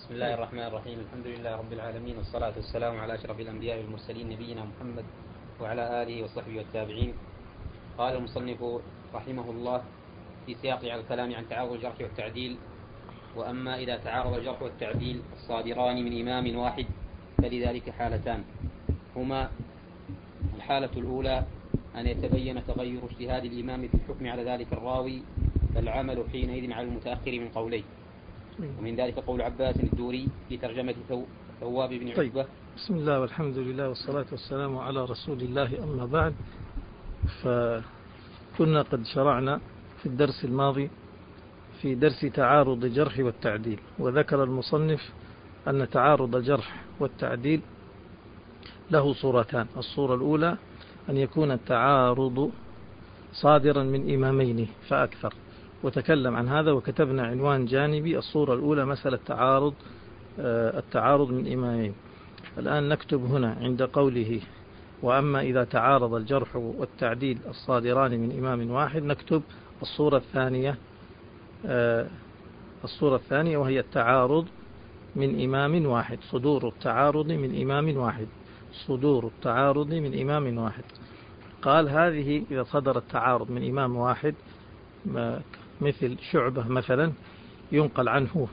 بسم الله الرحمن الرحيم. الحمد لله رب العالمين، والصلاة والسلام على أشرف الأنبياء والمرسلين نبينا محمد وعلى آله وصحبه والتابعين. قال المصنف رحمه الله في سياق على الكلام عن تعارض الجرح والتعديل: وأما إذا تعارض الجرح والتعديل الصادران من إمام واحد فلذلك حالتان، هما: الحالة الأولى أن يتبين تغير اجتهاد الإمام في الحكم على ذلك الراوي، فالعمل حينئذ على المتأخر من قولين. ومن ذلك قول عباس الدوري في ترجمة ثواب بن عتبة. بسم الله والحمد لله والصلاة والسلام على رسول الله، أما بعد. فكنا قد شرعنا في الدرس الماضي في درس تعارض الجرح والتعديل، وذكر المصنف أن تعارض الجرح والتعديل له صورتان. الصورة الأولى أن يكون التعارض صادرا من إمامين فأكثر، وتكلم عن هذا وكتبنا عنوان جانبي: الصورة الأولى مسألة التعارض من إمامين. الآن نكتب هنا عند قوله: وأما إذا تعارض الجرح والتعديل الصادران من إمام واحد، نكتب الصورة الثانية وهي التعارض من إمام واحد، صدور التعارض من إمام واحد، صدور التعارض من إمام واحد. قال: هذه إذا صدر التعارض من إمام واحد مثل شعبة مثلا، ينقل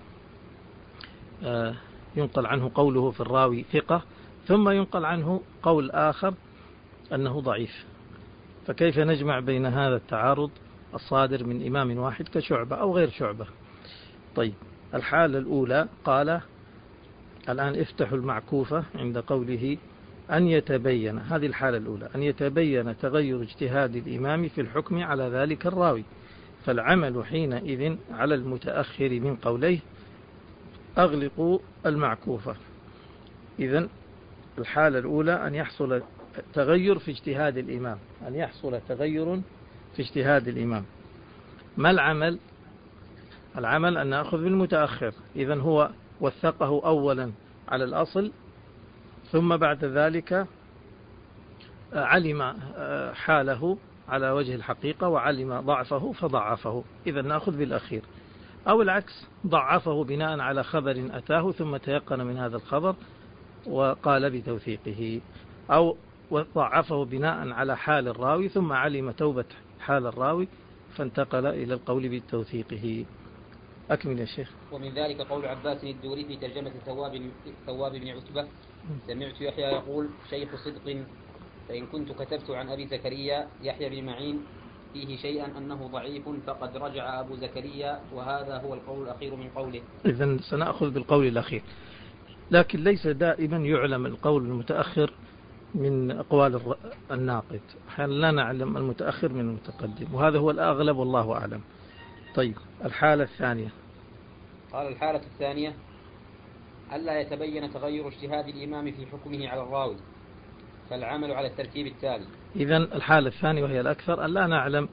عنه قوله في الراوي ثقة، ثم ينقل عنه قول آخر أنه ضعيف، فكيف نجمع بين هذا التعارض الصادر من إمام واحد كشعبة أو غير شعبة؟ طيب، الحالة الأولى قال: الآن افتحوا المعكوفة عند قوله أن يتبين، هذه الحالة الأولى، أن يتبين تغير اجتهاد الإمام في الحكم على ذلك الراوي، فالعمل حينئذ على المتأخر من قوليه. أغلقوا المعكوفة. إذن الحالة الأولى أن يحصل تغير في اجتهاد الإمام، أن يحصل تغير في اجتهاد الإمام. ما العمل؟ العمل أن نأخذ بالمتأخر. إذن هو وثقه أولا على الأصل، ثم بعد ذلك علم حاله على وجه الحقيقة وعلم ضعفه فضعفه، إذا نأخذ بالأخير. أو العكس، ضعفه بناء على خبر أتاه ثم تيقن من هذا الخبر وقال بتوثيقه، أو ضعفه بناء على حال الراوي ثم علم توبة حال الراوي فانتقل إلى القول بتوثيقه. أكمل يا شيخ. ومن ذلك قول عباس الدوري في ترجمة ثواب بن عتبة: سمعت يحيى يقول: شيخ صدق، فإن كنت كتبت عن أبي زكريا يحيى بن معين فيه شيئا أنه ضعيف فقد رجع أبو زكريا، وهذا هو القول الأخير من قوله. إذن سنأخذ بالقول الأخير، لكن ليس دائما يعلم القول المتأخر من أقوال الناقد، أحيانا لا نعلم المتأخر من المتقدم، وهذا هو الأغلب والله أعلم. طيب، الحالة الثانية. قال: الحالة الثانية ألا يتبين تغير اجتهاد الإمام في حكمه على الراوي، فالعمل على الترتيب التالي. إذن الحالة الثانية وهي الأكثر، ألا نعلم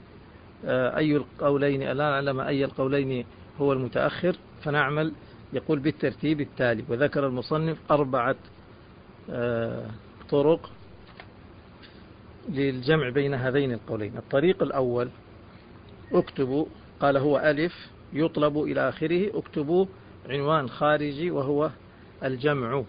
أي القولين هو المتأخر، فنعمل يقول بالترتيب التالي. وذكر المصنف 4 طرق للجمع بين هذين القولين. الطريق الأول: اكتبوا، قال هو ألف يطلب إلى آخره، اكتبوا عنوان خارجي وهو الجمع.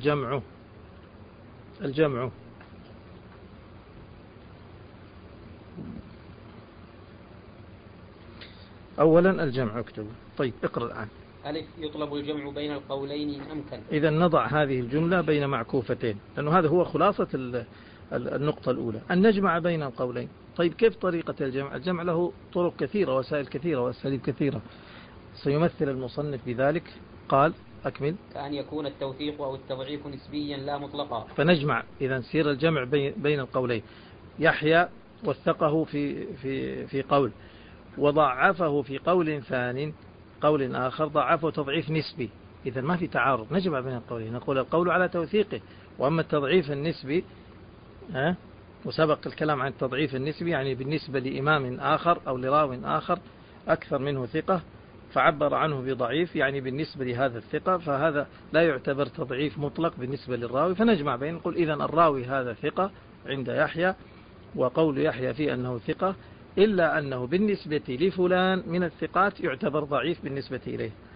أولا الجمع، اكتبوا. طيب، اقرأ الآن. ألف يطلب الجمع بين القولين إن أمكن. إذا نضع هذه الجملة بين معكوفتين، لأنه هذا هو خلاصة النقطة الأولى، أن نجمع بين القولين. طيب، كيف طريقة الجمع؟ الجمع له طرق كثيرة، وسائل كثيرة، وأساليب كثيرة، سيمثل المصنف بذلك. قال: أكمل. كأن يكون التوثيق أو التضعيف نسبيا لا مطلقا. فنجمع، إذا سير الجمع بين القولين. يحيى وثقه في قول، وضعفه في قول ثاني، قول آخر ضعفه تضعيف نسبي. إذا ما في تعارض، نجمع بين القولين، نقول القول على توثيقه، وأما التضعيف النسبي وسبق الكلام عن التضعيف النسبي، يعني بالنسبة لإمام آخر أو لراو آخر أكثر منه ثقة فعبر عنه بضعيف، يعني بالنسبة لهذا الثقة، فهذا لا يعتبر تضعيف مطلق بالنسبة للراوي، فنجمع بين، نقول إذن الراوي هذا ثقة عند يحيى، وقول يحيى فيه أنه ثقة، إلا أنه بالنسبة لفلان من الثقات يعتبر ضعيف بالنسبة إليه.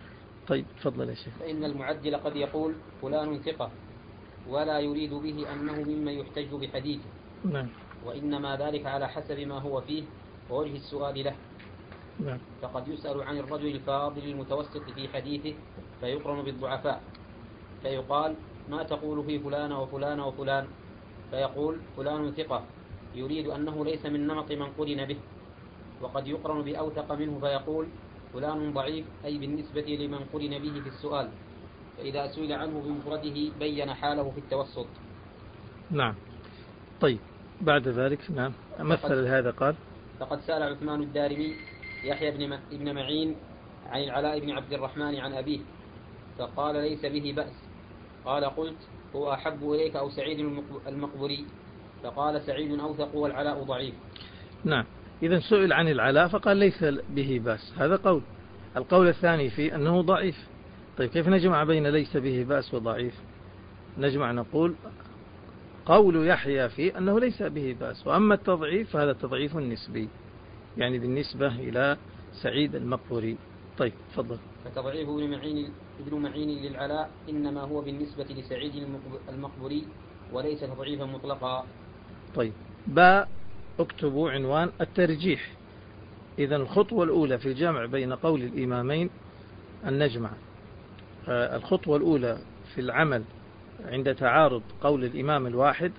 طيب تفضل يا شيخ. فإن المعدل قد يقول فلان ثقة ولا يريد به أنه ممن يحتج بحديثه. نعم. وإنما ذلك على حسب ما هو فيه ووجه السؤال له. نعم. فقد يسأل عن الرجل الفاضل المتوسط في حديثه فيقرن بالضعفاء، فيقال ما تقول في فلان وفلان وفلان، فيقول فلان ثقة يريد أنه ليس من نمط من قرن به. وقد يقرن بأوثق منه فيقول فلان ضعيف أي بالنسبة لمن قرن به في السؤال، فإذا سئل عنه بمفرده بين حاله في التوسط. نعم. طيب بعد ذلك نعم مثل هذا قال فقد سأل عثمان الدارمي يحيى بن معين عن العلاء بن عبد الرحمن عن أبيه فقال ليس به بأس. قال قلت هو أحب إليك أو سعيد المقبري؟ فقال سعيد أوثق والعلاء ضعيف. نعم. إذا سئل عن العلاء فقال ليس به بأس، هذا قول. القول الثاني فيه أنه ضعيف. طيب كيف نجمع بين ليس به بأس وضعيف؟ نجمع نقول قول يحيى فيه أنه ليس به بأس، وأما التضعيف فهذا تضعيف نسبي، يعني بالنسبة إلى سعيد المقبري. طيب تفضل. فتضعيف ابن معين للعلاء إنما هو بالنسبة لسعيد المقبري وليس تضعيفا مطلقا. طيب باء اكتبوا عنوان الترجيح. إذا الخطوة الأولى في الجمع بين قول الإمامين أن نجمع. الخطوة الأولى في العمل عند تعارض قول الإمام الواحد.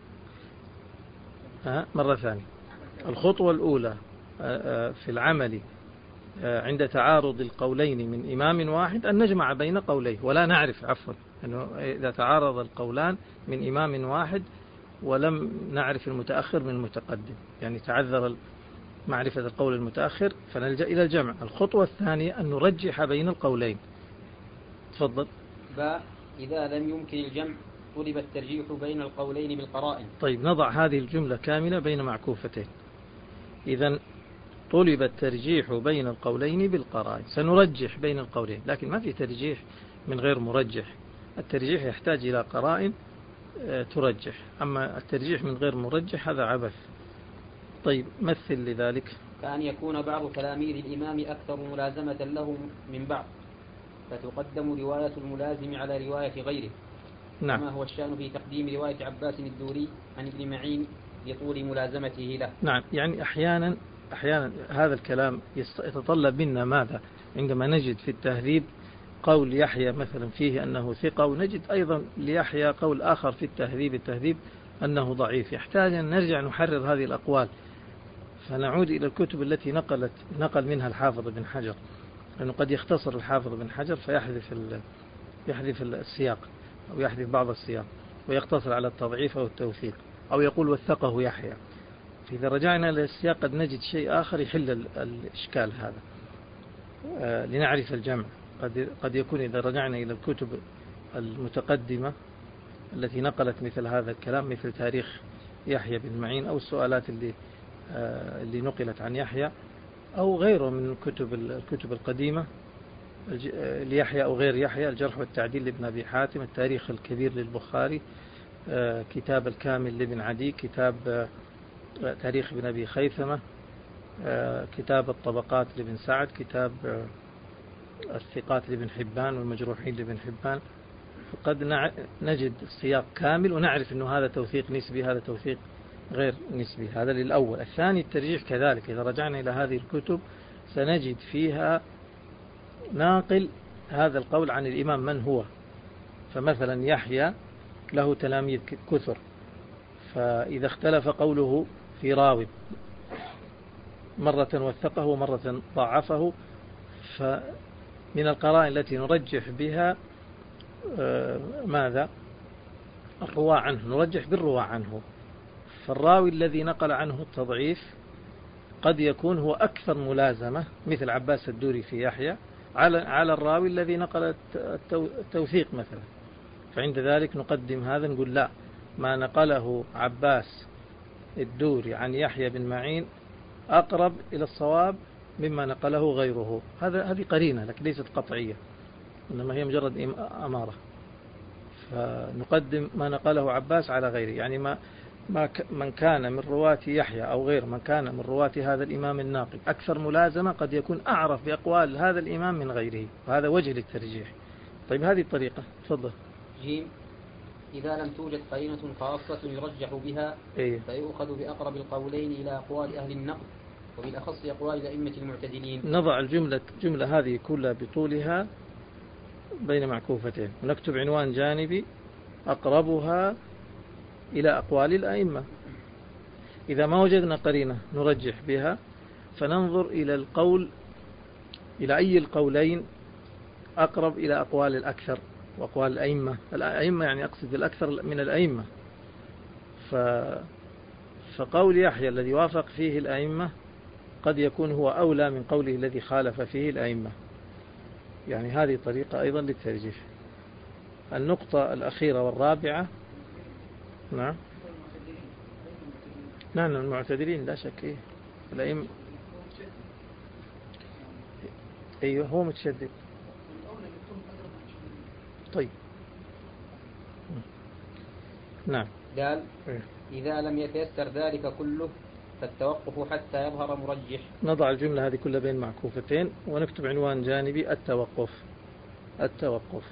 مرة ثانية، الخطوة الأولى في العمل عند تعارض القولين من إمام واحد أن نجمع بين قوليه، ولا نعرف أنه إذا تعارض القولان من إمام واحد ولم نعرف المتأخر من المتقدم، يعني تعذر معرفة القول المتأخر فنلجأ إلى الجمع. الخطوة الثانية أن نرجح بين القولين. تفضل. إذا لم يمكن الجمع طلب الترجيح بين القولين بالقرائن. طيب نضع هذه الجملة كاملة بين معكوفتين. إذا طلب الترجيح بين القولين بالقرائن، سنرجح بين القولين، لكن ما في ترجيح من غير مرجح. الترجيح يحتاج إلى قرائن ترجح، أما الترجيح من غير مرجح هذا عبث. طيب مثل لذلك. كأن يكون بعض تلاميذ الإمام أكثر ملازمة له من بعض فتقدم رواية الملازم على رواية غيره. نعم. كما هو الشأن في تقديم رواية عباس الدوري عن ابن معين لطول ملازمته له. نعم، يعني أحيانا هذا الكلام يتطلب منا ماذا؟ عندما نجد في التهذيب قول يحيى مثلا فيه أنه ثقة، ونجد أيضا ليحيى قول آخر في التهذيب أنه ضعيف، يحتاج أن نرجع نحرر هذه الأقوال، فنعود إلى الكتب التي نقل منها الحافظ بن حجر، لأنه قد يختصر الحافظ بن حجر فيحذف السياق أو يحذف بعض السياق ويقتصر على التضعيف أو التوثيق، أو يقول وثقه يحيى. فإذا رجعنا للسياق قد نجد شيء آخر يحل الإشكال هذا. لنعرف الجمع قد يكون إذا رجعنا إلى الكتب المتقدمة التي نقلت مثل هذا الكلام، مثل تاريخ يحيى بن معين أو السؤالات اللي نقلت عن يحيى أو غيره من الكتب القديمة ليحيى أو غير يحيى، الجرح والتعديل لابن أبي حاتم، التاريخ الكبير للبخاري، كتاب الكامل لابن عدي، كتاب تاريخ ابن أبي خيثمة، كتاب الطبقات لابن سعد، كتاب الثقات لابن حبان والمجروحين لابن حبان، فقد نجد السياق كامل ونعرف أنه هذا توثيق نسبي هذا توثيق غير نسبي. هذا للأول. الثاني الترجيح كذلك، إذا رجعنا إلى هذه الكتب سنجد فيها ناقل هذا القول عن الإمام من هو. فمثلا يحيى له تلاميذ كثر، فإذا اختلف قوله في راوي مرة وثقه ومرة ضعفه، فمن القرائن التي نرجح بها ماذا؟ الرواة عنه، نرجح بالرواة عنه. فالراوي الذي نقل عنه التضعيف قد يكون هو أكثر ملازمة مثل عباس الدوري في يحيى على الراوي الذي نقل التوثيق مثلا، فعند ذلك نقدم هذا، نقول لا، ما نقله عباس الدوري عن يحيى بن معين أقرب إلى الصواب مما نقله غيره. هذه قرينة لكن ليست قطعية، إنما هي مجرد أمارة. فنقدم ما نقله عباس على غيره، يعني من كان من رواة يحيى أو غير من كان من رواة هذا الإمام الناقد أكثر ملازمة قد يكون أعرف بأقوال هذا الإمام من غيره، وهذا وجه للترجيح. طيب هذه الطريقة، تفضل. جيم. إذا لم توجد قرينة خاصة يرجح بها فيؤخذ بأقرب القولين إلى أقوال أهل النقد، وبالأخص أقوال الأئمة المعتدلين. نضع الجملة هذه كلها بطولها بين معكوفتين، ونكتب عنوان جانبي أقربها إلى أقوال الأئمة. إذا ما وجدنا قرينة نرجح بها فننظر إلى أي القولين أقرب إلى أقوال الأكثر وأقوال الأئمة يعني أقصد الأكثر من الأئمة. فقول يحيى الذي وافق فيه الأئمة قد يكون هو أولى من قوله الذي خالف فيه الأئمة. يعني هذه طريقة أيضا للترجيح. النقطة الأخيرة والرابعة. نعم المعتدلين لا شك. الأئمة أيوه هو متشدد. طيب نعم. قال إذا لم يتيسر ذلك كله فالتوقف حتى يظهر مرجح. نضع الجملة هذه كلها بين معكوفتين ونكتب عنوان جانبي التوقف.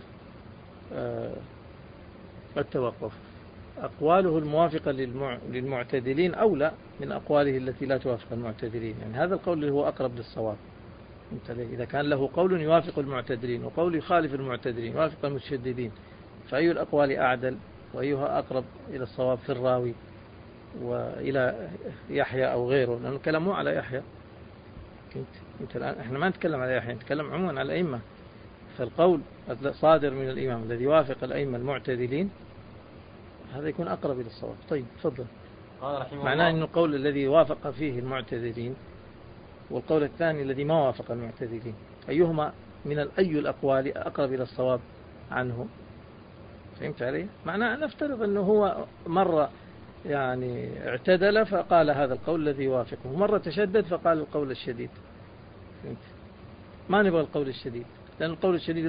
أقواله الموافقة للمعتدلين أولى من أقواله التي لا توافق المعتدلين. يعني هذا القول اللي هو أقرب للصواب. إذا كان له قول يوافق المعتدلين وقول يخالف المعتدلين يوافق المتشددين، فأي الأقوال أعدل وأيها أقرب إلى الصواب في الراوي وإلى يحيى أو غيره؟ لأنه الكلام مو على يحيى. الآن إحنا ما نتكلم على يحيى، نتكلم عموما على الأئمة. فالقول صادر من الإمام الذي يوافق الأئمة المعتدلين هذا يكون أقرب إلى الصواب. طيب تفضل. معناه أن القول الذي وافق فيه المعتدلين والقول الثاني الذي ما وافق المعتدلين أيهما أي الأقوال أقرب إلى الصواب عنه؟ فهمت علي؟ معناه نفترض أنه هو مرة يعني اعتدل فقال هذا القول الذي يوافقه، مرة تشدد فقال القول الشديد. فهمت؟ ما نبغى القول الشديد، لأن القول الشديد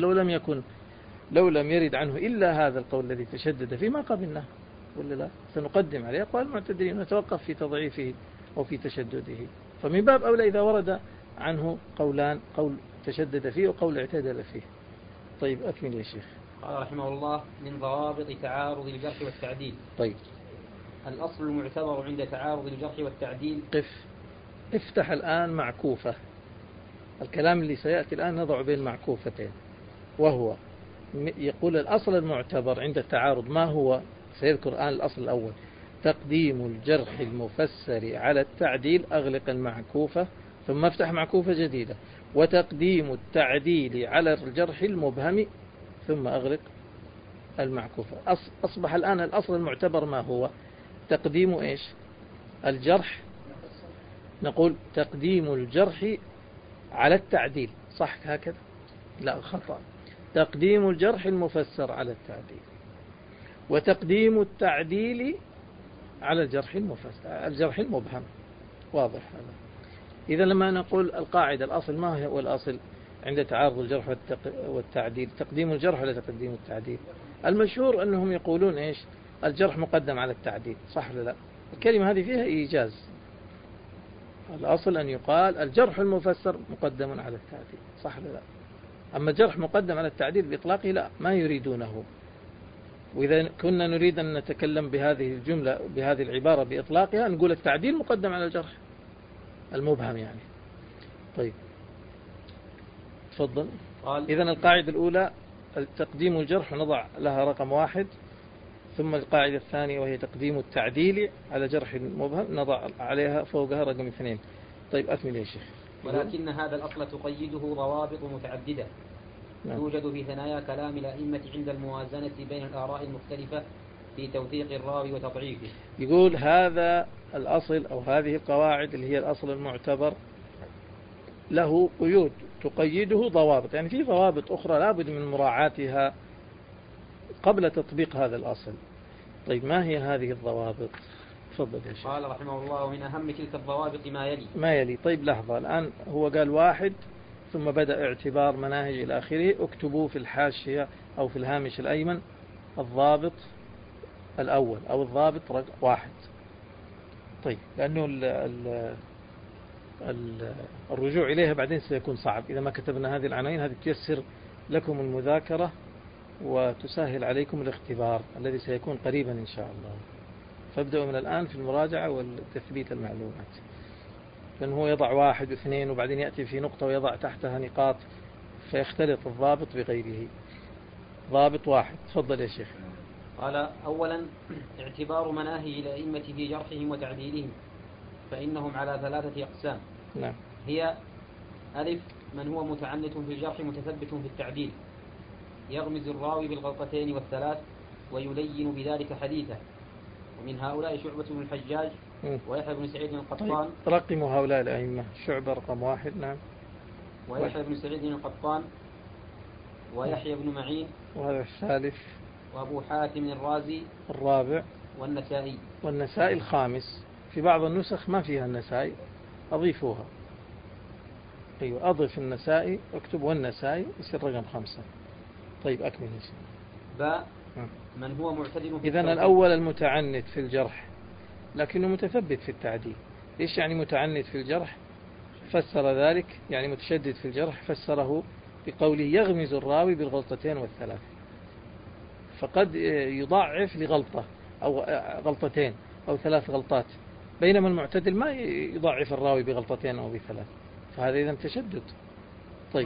لو لم يرد عنه إلا هذا القول الذي تشدد فيه ما قبلناه، ولا لا؟ سنقدم عليه أقوال المعتدلين ونتوقف في تضعيفه أو في تشدده. فمن باب أولى إذا ورد عنه قولان، قول تشدد فيه وقول اعتدل فيه. طيب أكمل يا شيخ. قال رحمه الله: من ضوابط تعارض الجرح والتعديل. طيب الأصل المعتبر عند تعارض الجرح والتعديل. افتح الآن معكوفة. الكلام اللي سيأتي الآن نضع بين معكوفتين، وهو يقول الأصل المعتبر عند التعارض ما هو؟ سيذكر الآن الأصل الأول: تقديم الجرح المفسر على التعديل. أغلق المعكوفة ثم افتح معكوفة جديدة: وتقديم التعديل على الجرح المبهم، ثم أغلق المعكوفة. أصبح الآن الأصل المعتبر ما هو؟ تقديم إيش؟ الجرح. نقول تقديم الجرح على التعديل، صح هكذا؟ لا، خطأ. تقديم الجرح المفسر على التعديل، وتقديم التعديل على الجرح المبهم. واضح هذا؟ إذا لما نقول القاعدة الأصل، ما هو الأصل عند تعارض الجرح والتعديل؟ تقديم الجرح ولا تقديم التعديل؟ المشهور أنهم يقولون إيش؟ الجرح مقدم على التعديل، صح ولا لا؟ الكلمة هذه فيها إيجاز. الأصل أن يقال الجرح المفسر مقدم على التعديل، صح ولا لا؟ أما الجرح مقدم على التعديل بإطلاقه لا، ما يريدونه. وإذا كنا نريد أن نتكلم بهذه الجملة بهذه العبارة بإطلاقها نقول التعديل مقدم على الجرح المبهم يعني. طيب تفضل. إذن القاعدة الأولى تقديم الجرح نضع لها رقم 1، ثم القاعدة الثانية وهي تقديم التعديل على جرح مبهم نضع عليها فوقها رقم 2. طيب أكمل يا شيخ. ولكن هذا الأصل تقيده ضوابط متعددة توجد في ثنايا كلام الأئمة عند الموازنة بين الآراء المختلفة في توثيق الراوي وتضعيفه. يقول هذا الأصل أو هذه القواعد اللي هي الأصل المعتبر له قيود تقيده ضوابط، يعني في ضوابط أخرى لابد من مراعاتها قبل تطبيق هذا الأصل. طيب ما هي هذه الضوابط؟ تفضل يا شيخ. قال رحمه الله: ومن أهم تلك الضوابط ما يلي. طيب لحظة، الآن هو قال 1 ثم بدأ اعتبار مناهج إلى آخره. اكتبوا في الحاشية أو في الهامش الأيمن الضابط الأول أو الضابط 1. طيب، لأنه الرجوع إليها بعدين سيكون صعب إذا ما كتبنا هذه العناوين. هذه تيسر لكم المذاكرة وتسهل عليكم الاختبار الذي سيكون قريبا إن شاء الله. فابدأوا من الآن في المراجعة والتثبيت المعلومات، لأنه هو يضع 1 و2 وبعدين يأتي في نقطة ويضع تحتها نقاط فيختلط الضابط بغيره. ضابط واحد، تفضل يا شيخ. قال: أولا اعتبار مناهج الأئمة في جرحهم وتعديلهم، فإنهم على 3 أقسام. نعم. هي: ألف، من هو متعنت في الجرح متثبت في التعديل، يغمز الراوي بالغلطتين والثلاث ويلين بذلك حديثه، ومن هؤلاء شعبة بن الحجاج ويحيى بن سعيد القطان. طيب، رقموا هؤلاء الأئمة. شعبة رقم 1. نعم. ويحيى بن سعيد القطان ويحيى بن معين، وهذا الثالث. وأبو حاتم الرازي الرابع. والنسائي. والنسائي الخامس. في بعض النسخ ما فيها النسائي، أضيفوها. أيوة، أضف النسائي، اكتب والنسائي، يصير رقم 5. طيب، أكمل يا شيخ. باء، من هو معتدل في إذن الأول المتعنت في الجرح لكنه متثبت في التعديل. إيش يعني متعنت في الجرح؟ فسر ذلك يعني متشدد في الجرح، فسره بقوله يغمز الراوي بالغلطتين والثلاث، فقد يضعف لغلطة أو غلطتين أو 3 غلطات، بينما المعتدل ما يضعف الراوي بغلطتين أو ب3، فهذا إذن تشدد. طيب،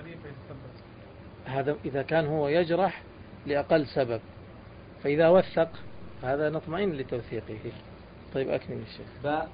هذا إذا كان هو يجرح لأقل سبب، فإذا وثق هذا نطمئن لتوثيقه. طيب، أكمل الشيخ. باء،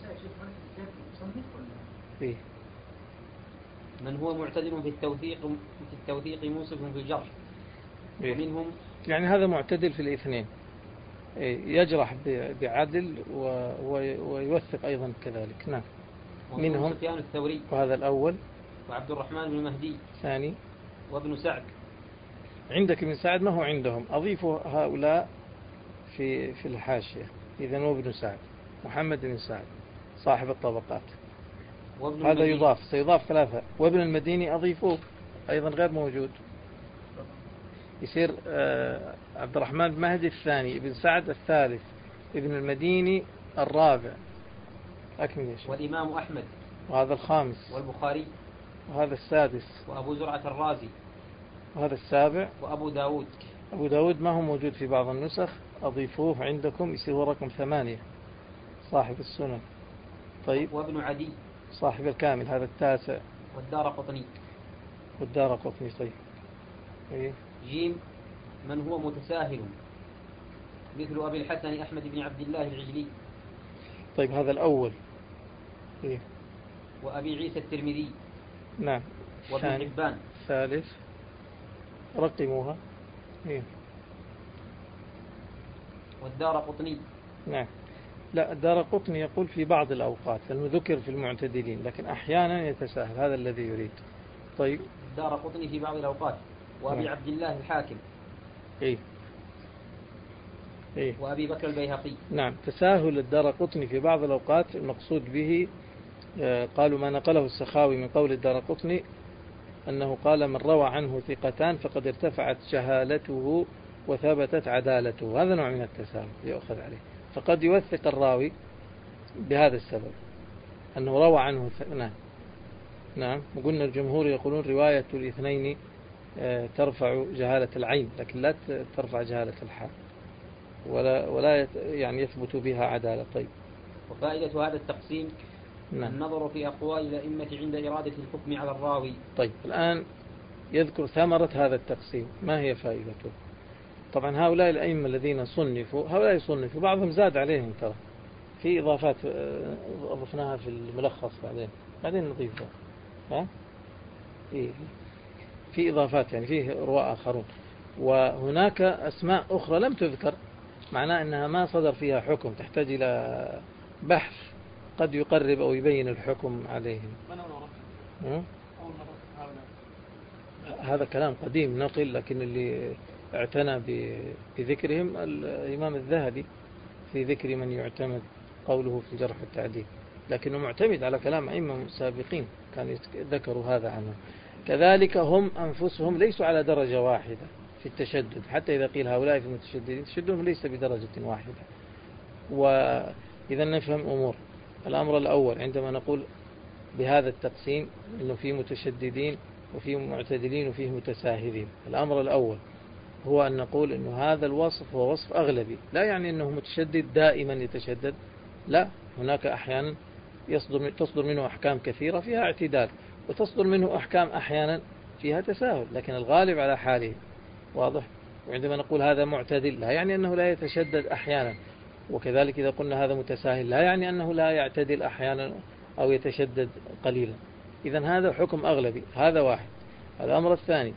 إيه؟ من هو معتدل في التوثيق منصف في الجرح. إيه؟ ومنهم يعني هذا معتدل في الاثنين، يجرح بعدل ويوثق أيضا كذلك. نعم. منهم سفيان الثوري، وهذا الأول. وعبد الرحمن بن مهدي ثاني. وابن سعد. عندك ابن سعد ما هو عندهم، أضيفوا هؤلاء في الحاشية. إذن هو ابن سعد، محمد بن سعد صاحب الطبقات، هذا يضاف، سيضاف 3. وابن المديني أضيفوه أيضا غير موجود، يصير عبد الرحمن بن مهدي الثاني، ابن سعد الثالث، ابن المديني الرابع. أكمل يا شيخ. والإمام أحمد، وهذا الخامس. والبخاري، وهذا السادس. وأبو زرعة الرازي، وهذا السابع. وأبو داود. أبو داود ما هو موجود في بعض النسخ، أضيفوه عندكم، يصير هو رقم 8 صاحب السنن. طيب. وابن عدي صاحب الكامل، هذا التاسع. والدار قطني. والدار قطني. طيب. إيه؟ جيم، من هو متساهل، مثل أبي الحسن أحمد بن عبد الله العجلي. طيب، هذا الأول. إيه؟ وأبي عيسى الترمذي. نعم. وابن حبان. ثالث، رقموها. إيه؟ والدار قطني. نعم. لا، الدار قطني يقول في بعض الأوقات، لأنه ذكر في المعتدلين، لكن أحيانا يتساهل، هذا الذي يريد. طيب. الدار قطني في بعض الأوقات. وأبي عبد الله الحاكم. إيه؟ إيه؟ وأبي بكر البيهقي. نعم. تساهل الدار قطني في بعض الأوقات المقصود به، قالوا ما نقله السخاوي من قول الدار قطني أنه قال من روى عنه ثقتان فقد ارتفعت جهالته وثبتت عدالته. هذا نوع من التساهل يؤخذ عليه، فقد يوثق الراوي بهذا السبب أنه روى عنه نعم. نعم. وقلنا الجمهور يقولون رواية الاثنين ترفع جهالة العين، لكن لا ترفع جهالة الحال، ولا يعني يثبت بها عدالة. طيب. وفائدة هذا التقسيم نعم. النظر في أقوال الأئمة عند إرادة الحكم على الراوي. طيب، الآن يذكر ثمرة هذا التقسيم، ما هي فائدته؟ طبعا هؤلاء الأئمة الذين صنفوا، هؤلاء يصنفوا، بعضهم زاد عليهم ترى، في إضافات أضفناها في الملخص، بعدين نضيفها. ها؟ إيه؟ في إضافات، يعني فيه رواة آخرون، وهناك أسماء أخرى لم تذكر، معناه أنها ما صدر فيها حكم، تحتاج إلى بحث قد يقرب أو يبين الحكم عليهم. هذا كلام قديم نقل، لكن اللي اعتنى بذكرهم الإمام الذهبي في ذكر من يعتمد قوله في الجرح والتعديل، لكنه معتمد على كلام أئمة سابقين كانوا ذكروا هذا عنه. كذلك هم أنفسهم ليسوا على درجة واحدة في التشدد، حتى إذا قيل هؤلاء في المتشددين، تشددهم ليس بدرجة واحدة. إذا نفهم أمور. الأمر الأول عندما نقول بهذا التقسيم أنه في متشددين وفي معتدلين وفيه متساهلين، الأمر الأول هو أن نقول أنه هذا الوصف هو وصف أغلبي، لا يعني أنه متشدد دائما يتشدد، لا، هناك أحيانا تصدر منه أحكام كثيرة فيها اعتدال، وتصدر منه أحكام أحيانا فيها تساهل، لكن الغالب على حاله. واضح؟ وعندما نقول هذا معتدل لا يعني أنه لا يتشدد أحيانا، وكذلك إذا قلنا هذا متساهل لا يعني أنه لا يعتدل أحيانا أو يتشدد قليلا. إذا هذا حكم أغلبي، هذا واحد. الأمر الثاني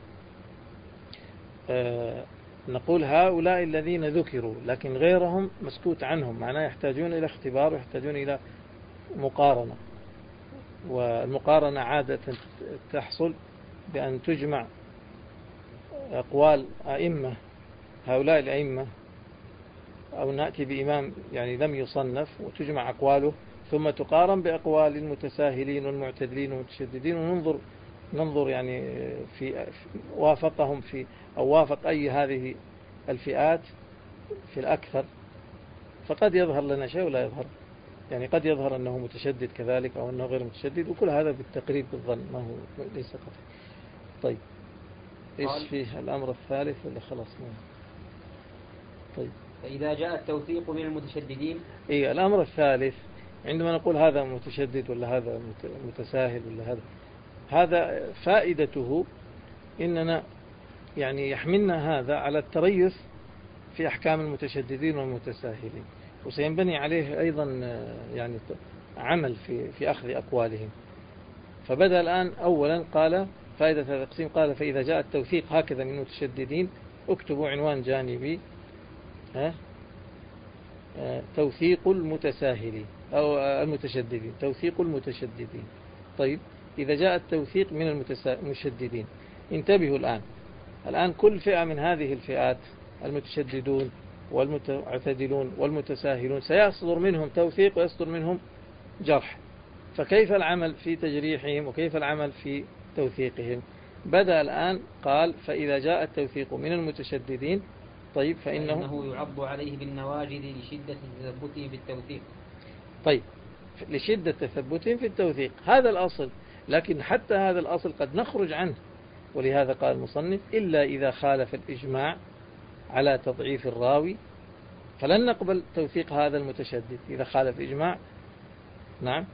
نقول هؤلاء الذين ذكروا لكن غيرهم مسكوت عنهم، معناه يحتاجون إلى اختبار ويحتاجون إلى مقارنة، والمقارنة عادة تحصل بأن تجمع أقوال أئمة هؤلاء الأئمة، أو نأتي بإمام يعني لم يصنف وتجمع أقواله ثم تقارن بأقوال المتساهلين والمعتدلين والمتشددين، وننظر يعني في وافقهم في أو وافق أي هذه الفئات في الأكثر، فقد يظهر لنا شيء ولا يظهر، يعني قد يظهر أنه متشدد كذلك أو أنه غير متشدد، وكل هذا بالتقريب بالظن، ما هو ليس قطعي. طيب إيش فيه الأمر الثالث ولا خلاص؟ طيب فإذا جاء التوثيق من المتشددين، إيه الأمر الثالث عندما نقول هذا متشدد ولا هذا متساهل ولا هذا فائدته إننا يعني يحملنا هذا على التريث في أحكام المتشددين والمتساهلين، وسينبني عليه أيضا يعني عمل في أخذ أقوالهم. فبدأ الآن أولا قال فائدة هذا التقسيم، قال فإذا جاء التوثيق هكذا من المتشددين اكتبوا عنوان جانبي توثيق المتساهلين أو المتشددين، توثيق المتشددين. طيب إذا جاء التوثيق من المشددين، انتبهوا الآن كل فئة من هذه الفئات المتشددون والمعتدلون والمتساهلون سيصدر منهم توثيق ويصدر منهم جرح، فكيف العمل في تجريحهم وكيف العمل في توثيقهم؟ بدأ الآن قال فإذا جاء التوثيق من المتشددين، طيب فإنه يعض عليه بالنواجذ لشدة تثبته في التوثيق. طيب لشدة تثبتهم في التوثيق هذا الأصل، لكن حتى هذا الأصل قد نخرج عنه، ولهذا قال المصنف إلا إذا خالف الإجماع على تضعيف الراوي فلن نقبل توثيق هذا المتشدد إذا خالف إجماع، نعم،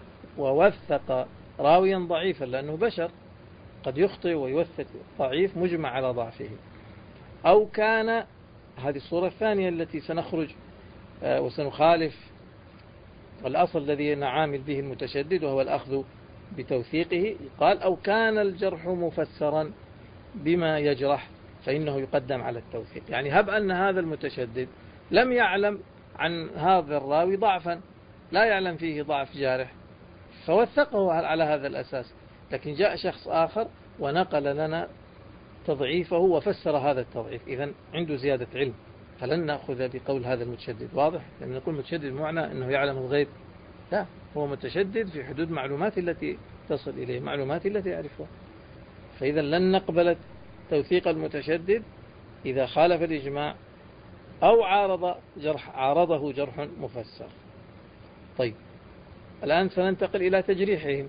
ووثق راويا ضعيفا، لأنه بشر قد يخطئ ويوثق ضعيف مجمع على ضعفه، أو كان هذه الصورة الثانية التي سنخرج وسنخالف الأصل الذي نعامل به المتشدد وهو الأخذ بتوثيقه، قال أو كان الجرح مفسرا بما يجرح فإنه يقدم على التوثيق. يعني هب أن هذا المتشدد لم يعلم عن هذا الراوي ضعفا، لا يعلم فيه ضعف جارح، فوثقه على هذا الأساس، لكن جاء شخص آخر ونقل لنا تضعيفه وفسر هذا التضعيف، إذن عنده زيادة علم، فلن نأخذ بقول هذا المتشدد. واضح؟ لما نقول متشدد معنى أنه يعلم الغيب، لا، هو متشدد في حدود معلومات التي تصل إليه، معلومات التي يعرفها، فإذا لن نقبل توثيق المتشدد إذا خالف الإجماع أو عارضه جرح مفسر. طيب الآن سننتقل إلى تجريحهم.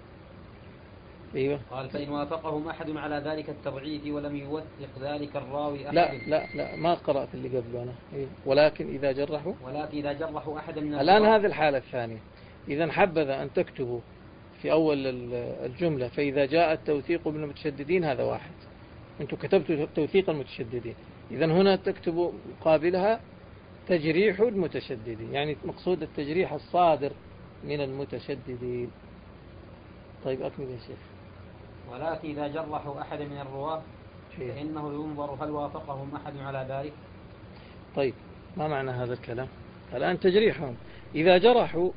أيوة. قال فإن وافقهم أحد على ذلك التضعيف ولم يوثق ذلك الراوي أحد. لا ما قرأت اللي قبله أنا. أيوة. ولكن إذا جرحوا أحدا من الآن هذه الحالة الثانية، إذا حبذا أن تكتبوا في أول الجملة فإذا جاء التوثيق من المتشددين، هذا واحد، أنتم كتبتوا توثيق المتشددين، إذا هنا تكتبوا مقابلها تجريح المتشددين، يعني مقصود التجريح الصادر من المتشددين. طيب أكمل يا شيخ. ولكن إذا جرحوا أحد من الرواة فإنه ينظر هل وافقهم أحد على ذلك. طيب ما معنى هذا الكلام؟ الآن تجريحهم إذا جرحوا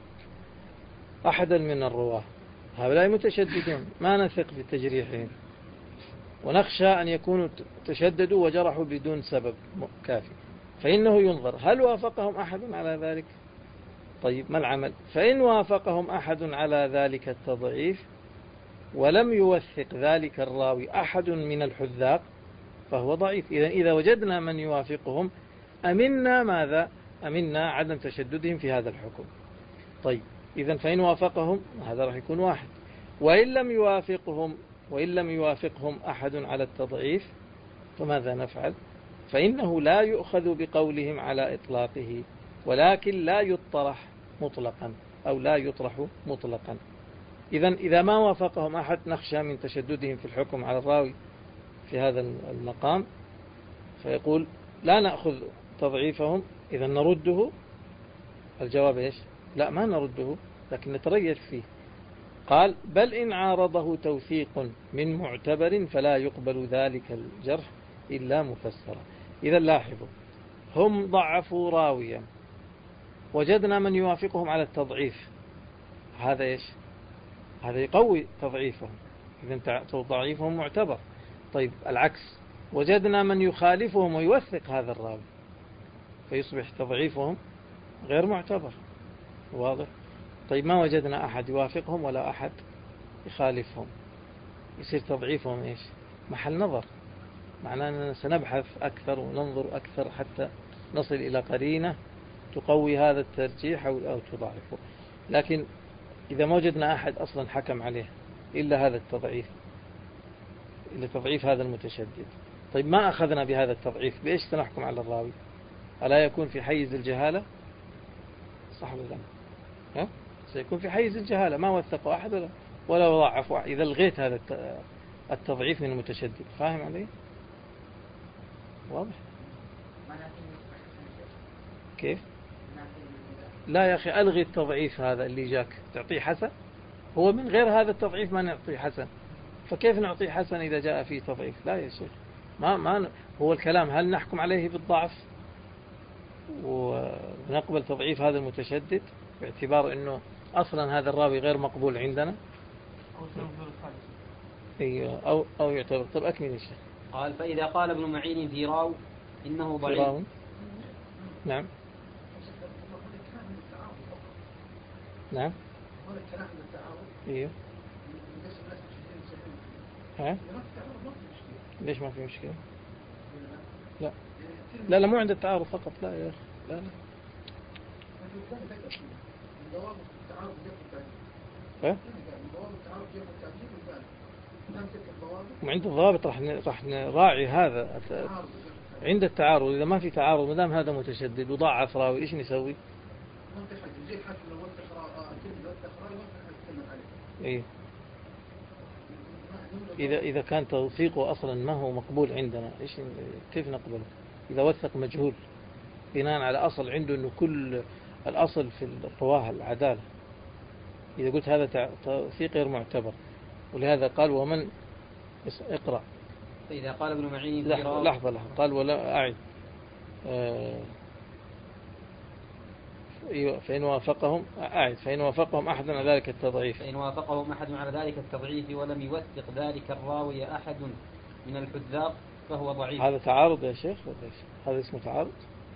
أحدا من الرواة، هؤلاء متشددون ما نثق في تجريحهم، ونخشى أن يكونوا تشددوا وجرحوا بدون سبب كافي، فإنه ينظر هل وافقهم أحد على ذلك. طيب ما العمل؟ فإن وافقهم أحد على ذلك التضعيف ولم يوثق ذلك الراوي أحد من الحذاق فهو ضعيف. إذا وجدنا من يوافقهم أمنا ماذا؟ أمنا عدم تشددهم في هذا الحكم. طيب إذن فإن وافقهم هذا راح يكون واحد، وإن لم يوافقهم أحد على التضعيف فماذا نفعل؟ فإنه لا يؤخذ بقولهم على إطلاقه، ولكن لا يطرح مطلقا أو لا يطرح مطلقا. إذن إذا ما وافقهم أحد نخشى من تشددهم في الحكم على الراوي في هذا المقام، فيقول لا نأخذ تضعيفهم، إذا نرده. الجواب إيش؟ لا ما نرده، لكن نتريث فيه. قال بل إن عارضه توثيق من معتبر فلا يقبل ذلك الجرح إلا مفسرا. إذا لاحظوا، هم ضعفوا راويا، وجدنا من يوافقهم على التضعيف، هذا إيش؟ هذا يقوي تضعيفهم، إذا ضعيفهم معتبر. طيب العكس، وجدنا من يخالفهم ويوثق هذا الراوي، فيصبح تضعيفهم غير معتبر. واضح؟ طيب ما وجدنا أحد يوافقهم ولا أحد يخالفهم، يصير تضعيفهم إيش؟ محل نظر. معناه أننا سنبحث أكثر وننظر أكثر حتى نصل إلى قرينة تقوي هذا الترجيح أو تضعفه. لكن إذا ما وجدنا أحد أصلا حكم عليه إلا هذا التضعيف، إلا تضعيف هذا المتشدد، طيب ما أخذنا بهذا التضعيف، بإيش سنحكم على الراوي؟ ألا يكون في حيز الجهالة؟ صح ولا لا؟ ها؟ سيكون في حيز الجهالة، ما وثقوا أحد ولا ضعفوا أحد. إذا لغيت هذا التضعيف من المتشدد، فاهم علي؟ واضح؟ كيف؟ لا يا أخي، ألغي التضعيف هذا اللي جاك تعطيه حسن، هو من غير هذا التضعيف ما نعطيه حسن، فكيف نعطيه حسن إذا جاء فيه تضعيف؟ لا يا شيخ، ما هو الكلام هل نحكم عليه بالضعف ونقبل تضعيف هذا المتشدد باعتبار أنه أصلا هذا الراوي غير مقبول عندنا، أو يعتبر. طب أكمل يا شيخ. قال فإذا قال ابن معين في راو إنه ضعيف. نعم نعم ايوه. ها؟ ليش ما في مشكلة؟ لا لا لا، مو عند التعارض فقط، لا يا أخي، لا لا. ها؟ وعند الضوابط راح نراعي هذا عند التعارض. إذا ما في تعارض، ما دام هذا متشدد وضعف راوي، إيش نسوي؟ إيه؟ إذا كان توثيقه أصلا ما هو مقبول عندنا، كيف نقبله؟ إذا وثق مجهول بناء على أصل عنده أنه كل الأصل في الرواه العدالة، إذا قلت هذا توثيق غير معتبر. ولهذا قال ومن اقرأ. فإذا قال ابن معين لحظة قال ولا أعد. فإن وافقهم أحد على ذلك التضعيف، فإن وافقهم أحد على ذلك التضعيف ولم يوثق ذلك الراوي أحد من الحذاق فهو ضعيف. هذا تعارض يا شيخ، هذا اسمه تعارض.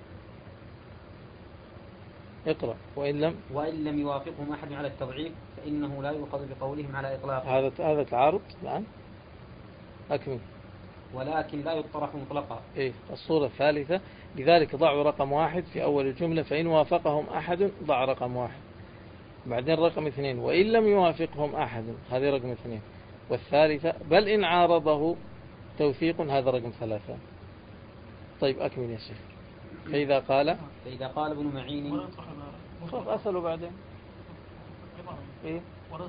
اقرأ. وإن لم يوافقهم أحد على التضعيف فإنه لا يؤخذ بقولهم على إطلاق. هذا تعارض الآن. أكمل. ولكن لا يطرح مطلقا. إيه الصورة الثالثة. لذلك ضعوا رقم 1 في أول الجملة، فإن وافقهم أحد ضع رقم 1، بعدين رقم 2 وإن لم يوافقهم أحد، هذه رقم 2، والثالثة بل إن عارضه توثيق، هذا رقم 3. طيب أكمل يا شيخ. فإذا قال ابن معين خلاص أسأله بعدين. إيه؟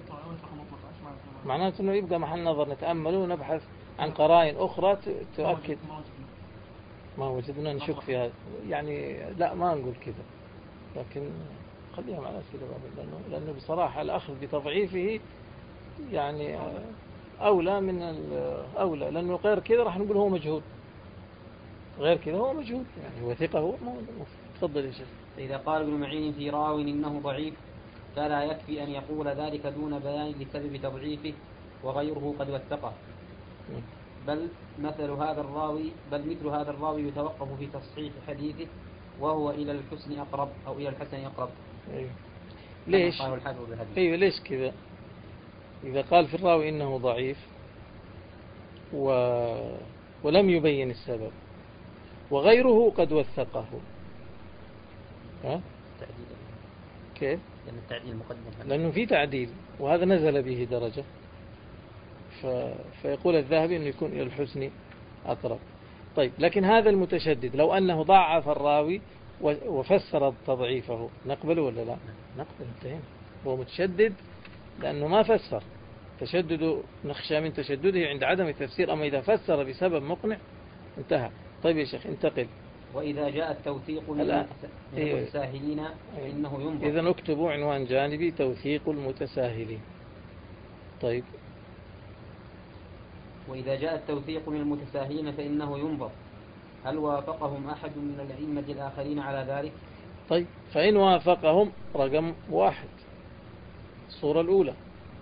معناته أنه يبقى محل نظر، نتأمل ونبحث عن قرائن أخرى تؤكد. ما وجدنا نشك في هذا يعني، لا ما نقول كذا، لكن خليها مع الأسئلة لأنه بصراحة الأخذ بتضعيفه يعني أولى من أولى، لأنه غير كذا راح نقول هو مجهول، غير كذا هو مجهول يعني، هو ثقة هو. تفضل يا شيخ. إذا قال ابن معين في راو إنه ضعيف فلا يكفي أن يقول ذلك دون بيان لسبب تضعيفه وغيره قد وثقه، بل مثل هذا الراوي يتوقف في تصحيح حديثه وهو إلى الحسن أقرب أو إلى الحسن أقرب. ليش؟ أيوة ليش كذا؟ إذا قال في الراوي إنه ضعيف ولم يبين السبب وغيره قد وثقه، ها؟ التعديل كيف؟ لأن التعديل مقدم لأنه في تعديل وهذا نزل به درجة، فيقول الذهبي أنه يكون إلى الحسن أقرب. طيب لكن هذا المتشدد لو أنه ضعف الراوي وفسر تضعيفه نقبله ولا لا؟ نقبل، انتهينا. هو متشدد لأنه ما فسر، تشدد نخشى من تشدده عند عدم التفسير، أما إذا فسر بسبب مقنع انتهى. طيب يا شيخ انتقل. وإذا جاء التوثيق من المتساهلين فإنه ينظر. إذن اكتبوا عنوان جانبي: توثيق المتساهلين. طيب. وإذا جاء التوثيق من المتساهلين فإنه ينظر هل وافقهم أحد من الأئمة الآخرين على ذلك؟ طيب فإن وافقهم رقم 1 الصورة الأولى.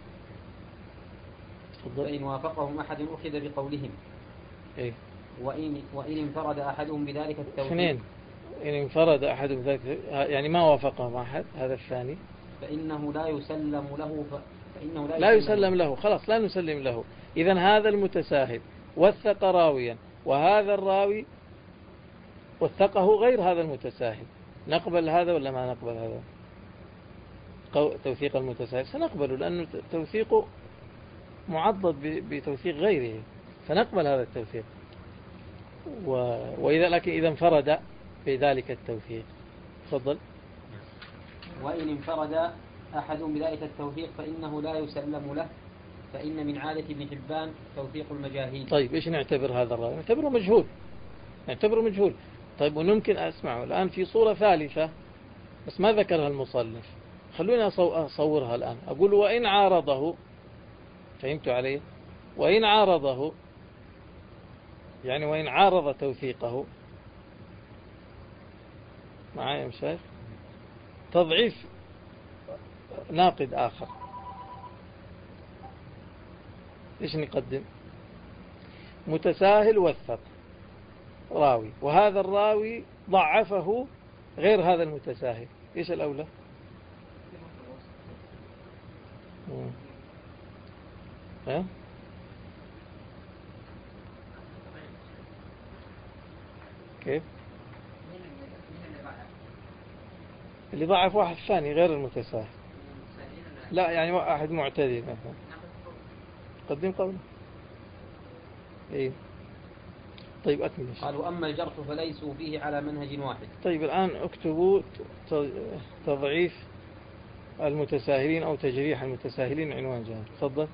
فإن وافقهم أحد أخذ بقولهم. إيه؟ وإن انفرد أحدهم بذلك التوثيق. 2 إن انفرد أحد بذلك، يعني ما وافقهم أحد، هذا الثاني، فإنه لا يسلم له. لا يسلم له، خلاص لا نسلم له. إذن هذا المتساهل وثق راويا، وهذا الراوي وثقه غير هذا المتساهل، نقبل هذا ولا ما نقبل هذا؟ توثيق المتساهل سنقبله لأنه توثيقه معضد بتوثيق غيره، فنقبل هذا التوثيق. لكن إذا انفرد بذلك التوثيق. تفضل. وإن انفرد أحد بذلك التوثيق فإنه لا يسلم له، فإن من عادة ابن حبان توثيق المجاهيل. طيب إيش نعتبر هذا الراوي؟ نعتبره مجهول. طيب ونمكن أسمعه الآن في صورة ثالثة بس ما ذكرها المصنف، خلوني أصورها الآن. أقول وإن عارضه، فهمت علي؟ وإن عارضه يعني وإن عارض توثيقه، معايا يا مشايخ؟ تضعيف ناقد آخر، إيش نقدم؟ متساهل وثق راوي، وهذا الراوي ضعفه غير هذا المتساهل، إيش الأولى؟ ها؟ كيف؟ اللي ضعف واحد ثاني غير المتساهل، لا يعني واحد معتدل مثلا، قدم قوله. إيه؟ طيب أكمل. قالوا أما الجرح فليسوا فيه على منهج واحد. طيب الآن اكتبوا تضعيف المتساهلين أو تجريح المتساهلين عنوان جانب. تفضل.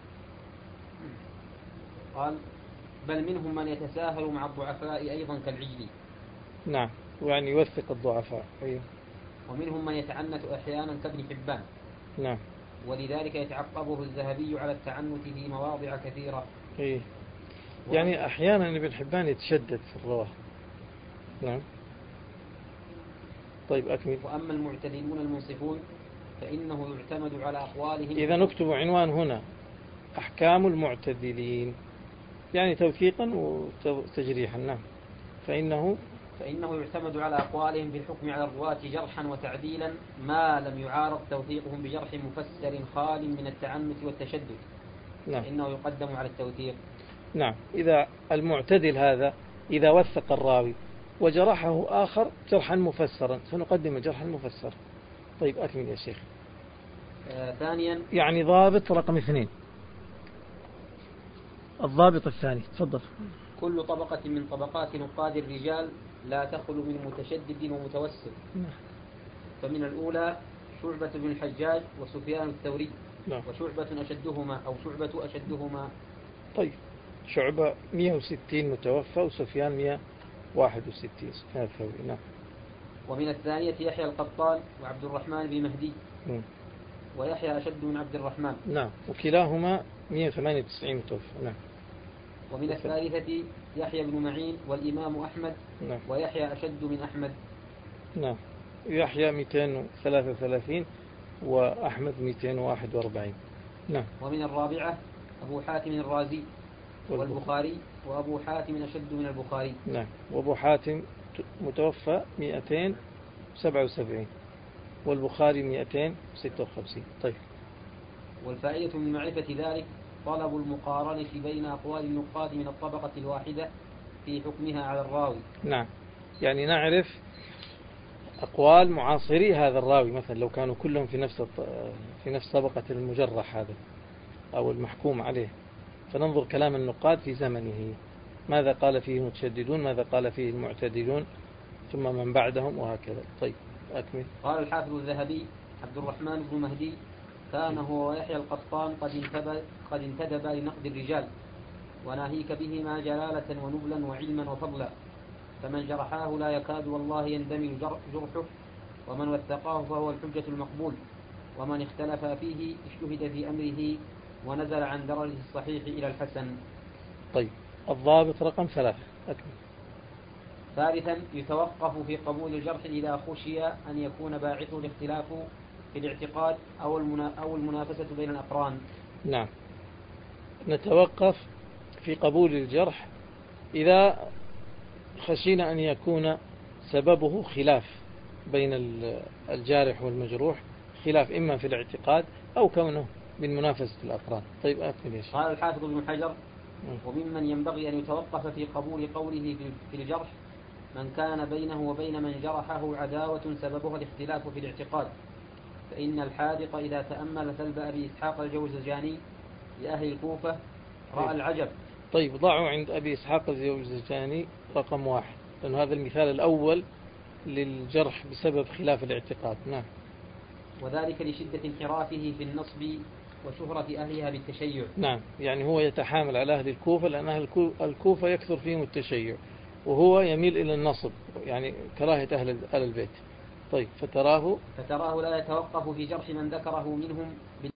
قال بل منهم من يتساهل مع الضعفاء أيضا كالعجلي. نعم، ويعني يوثق الضعفاء. أيوه. ومنهم من يتعنت أحيانا كابن حبان. نعم. ولذلك يتعقبه الذهبي على التعنت في مواضع كثيرة. إيه؟ يعني أحيانا ابن حبان يتشدد في الرواه. نعم. طيب أكمل. وأما المعتدلون المنصفون فإنه يعتمد على أقوالهم. إذا نكتب عنوان هنا: أحكام المعتدلين، يعني توثيقا وتجريحا. نعم. فإنه يعتمد على أقوالهم في الحكم على الرواة جرحا وتعديلا ما لم يعارض توثيقهم بجرح مفسر خال من التعنت والتشدد. نعم. فإنه يقدم على التوثيق. نعم. إذا المعتدل هذا إذا وثق الراوي وجرحه آخر جرحا مفسرا سنقدم الجرح المفسر. طيب أكمل يا شيخ. ثانيا يعني ضابط رقم 2. الضابط الثاني. تفضل. كل طبقة من طبقات نقاد الرجال لا تخلو من متشدد ومتوسط. فمن الأولى شعبة بن الحجاج وسفيان الثوري. وشعبة أشدهما. طيب شعبة 160 متوفى وسفيان 161. سفيان الثوري. نعم. ومن الثانية يحيى القطان وعبد الرحمن بن مهدي. ويحيى أشد من عبد الرحمن. نعم. وكلاهما 198 متوفى. نعم. ومن الثالثة يحيى بن معين والإمام أحمد. نعم. ويحيى أشد من أحمد. نعم. يحيى 233 وأحمد 241. نعم. ومن الرابعة أبو حاتم الرازي والبخاري، وأبو حاتم أشد من البخاري. نعم. وأبو حاتم متوفى 277 والبخاري 256. طيب. والفائدة من معرفة ذلك طلب المقارنة بين أقوال النقاد من الطبقة الواحدة في حكمها على الراوي. نعم. يعني نعرف أقوال معاصري هذا الراوي، مثلا لو كانوا كلهم في نفس طبقة المجرح هذا أو المحكوم عليه، فننظر كلام النقاد في زمنه، ماذا قال فيه المتشددون، ماذا قال فيه المعتدلون، ثم من بعدهم وهكذا. طيب أكمل. قال الحافظ الذهبي: عبد الرحمن بن مهدي كان هو ويحيى القطان قد انتدب لنقد الرجال، وناهيك بهما جلالة ونبلا وعلما وفضلا، فمن جرحاه لا يكاد والله يندمل جرحه، ومن وثقاه فهو الحجة المقبول، ومن اختلف فيه اجتهد في أمره ونزل عن درجة الصحيح إلى الحسن. طيب الضابط رقم 3 أكمل. ثالثا يتوقف في قبول الجرح إذا خشي أن يكون باعثه الاختلاف في الاعتقاد أو المنافسة بين الأقران. نعم، نتوقف في قبول الجرح إذا خشينا أن يكون سببه خلاف بين الجارح والمجروح، خلاف إما في الاعتقاد أو كونه من منافسة الأقران. طيب أكمل يا شيخ. قال الحافظ ابن حجر: وممن ينبغي أن يتوقف في قبول قوله في الجرح من كان بينه وبين من جرحه عداوة سببها الاختلاف في الاعتقاد، فإن الحاذق إذا تأمل ثلب أبي إسحاق الجوزجاني لأهل الكوفة رأى العجب. طيب ضعوا عند أبي إسحاق الجوزجاني رقم 1، لأن هذا المثال الأول للجرح بسبب خلاف الاعتقاد. نعم. وذلك لشدة انحرافه في النصب وشهرة أهلها بالتشيع. نعم، يعني هو يتحامل على أهل الكوفة، لأن أهل الكوفة يكثر فيهم التشيع، وهو يميل إلى النصب، يعني كراهة أهل البيت. طيب فتراه لا يتوقف في جرح من ذكره منهم